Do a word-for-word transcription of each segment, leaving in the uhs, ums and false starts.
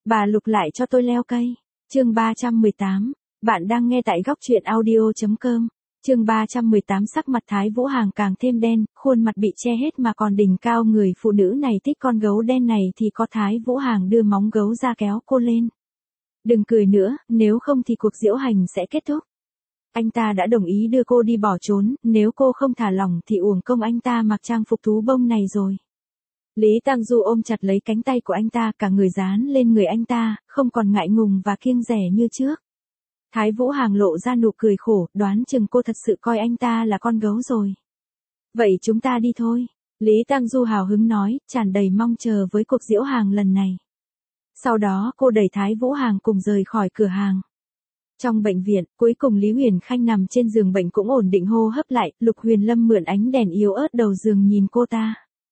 Bà Lục lại cho tôi leo cây. Chương ba trăm mười tám. Bạn đang nghe tại góc truyện audio chấm com. Chương ba trăm mười tám. Sắc mặt Thái Vũ Hàng càng thêm đen, khuôn mặt bị che hết mà còn đỉnh cao. Người phụ nữ này thích con gấu đen này thì có. Thái Vũ Hàng đưa móng gấu ra kéo cô lên. Đừng cười nữa, nếu không thì cuộc diễu hành sẽ kết thúc. Anh ta đã đồng ý đưa cô đi bỏ trốn, nếu cô không thả lỏng thì uổng công anh ta mặc trang phục thú bông này rồi. Lý Tang Du ôm chặt lấy cánh tay của anh ta, cả người dán lên người anh ta, không còn ngại ngùng và kiêng dè như trước. Thái Vũ Hàng lộ ra nụ cười khổ, đoán chừng cô thật sự coi anh ta là con gấu rồi. Vậy chúng ta đi thôi. Lý Tang Du hào hứng nói, tràn đầy mong chờ với cuộc diễu hành lần này. Sau đó cô đẩy Thái Vũ Hàng cùng rời khỏi cửa hàng. Trong bệnh viện, cuối cùng Lý Huyền Khanh nằm trên giường bệnh cũng ổn định hô hấp lại, Lục Huyền Lâm mượn ánh đèn yếu ớt đầu giường nhìn cô ta.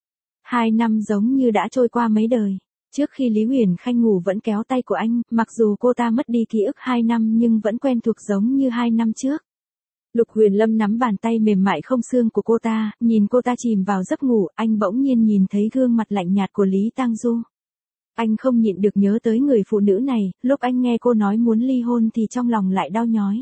Hai năm giống như đã trôi qua mấy đời. Trước khi Lý Huyền Khanh ngủ vẫn kéo tay của anh, mặc dù cô ta mất đi ký ức hai năm nhưng vẫn quen thuộc giống như hai năm trước. Lục Huyền Lâm nắm bàn tay mềm mại không xương của cô ta, nhìn cô ta chìm vào giấc ngủ, anh bỗng nhiên nhìn thấy gương mặt lạnh nhạt của Lý Tang Du. Anh không nhịn được nhớ tới người phụ nữ này, lúc anh nghe cô nói muốn ly hôn thì trong lòng lại đau nhói.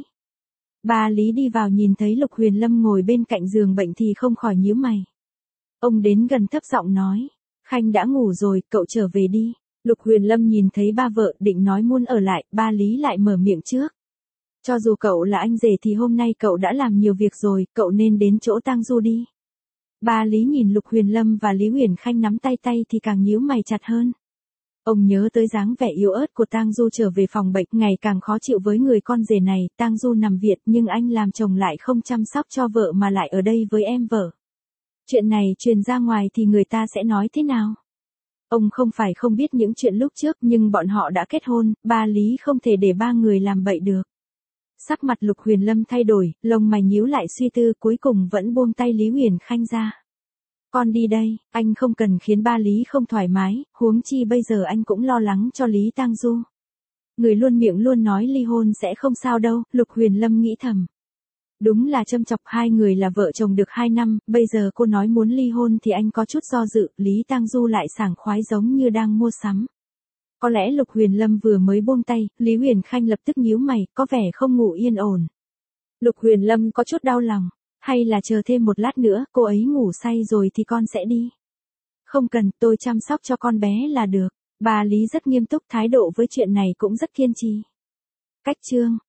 Bà Lý đi vào nhìn thấy Lục Huyền Lâm ngồi bên cạnh giường bệnh thì không khỏi nhíu mày. Ông đến gần thấp giọng nói, Khanh đã ngủ rồi, cậu trở về đi. Lục Huyền Lâm nhìn thấy ba vợ định nói muốn ở lại, ba Lý lại mở miệng trước. Cho dù cậu là anh rể thì hôm nay cậu đã làm nhiều việc rồi, cậu nên đến chỗ Tang Du đi. Ba Lý nhìn Lục Huyền Lâm và Lý Huyền Khanh nắm tay tay thì càng nhíu mày chặt hơn. Ông nhớ tới dáng vẻ yếu ớt của Tang Du trở về phòng bệnh, ngày càng khó chịu với người con rể này. Tang Du nằm viện nhưng anh làm chồng lại không chăm sóc cho vợ mà lại ở đây với em vợ. Chuyện này truyền ra ngoài thì người ta sẽ nói thế nào? Ông không phải không biết những chuyện lúc trước nhưng bọn họ đã kết hôn, ba Lý không thể để ba người làm bậy được. Sắc mặt Lục Huyền Lâm thay đổi, lông mày nhíu lại suy tư, cuối cùng vẫn buông tay Lý Huyền Khanh ra. Con đi đây, anh không cần khiến ba Lý không thoải mái, huống chi bây giờ anh cũng lo lắng cho Lý Tang Du. Người luôn miệng luôn nói ly hôn sẽ không sao đâu, Lục Huyền Lâm nghĩ thầm. Đúng là châm chọc, hai người là vợ chồng được hai năm, bây giờ cô nói muốn ly hôn thì anh có chút do dự, Lý Tang Du lại sảng khoái giống như đang mua sắm. Có lẽ Lục Huyền Lâm vừa mới buông tay, Lý Huyền Khanh lập tức nhíu mày, có vẻ không ngủ yên ổn. Lục Huyền Lâm có chút đau lòng, hay là chờ thêm một lát nữa, cô ấy ngủ say rồi thì con sẽ đi. Không cần, tôi chăm sóc cho con bé là được. Bà Lý rất nghiêm túc, thái độ với chuyện này cũng rất kiên trì. Cách chương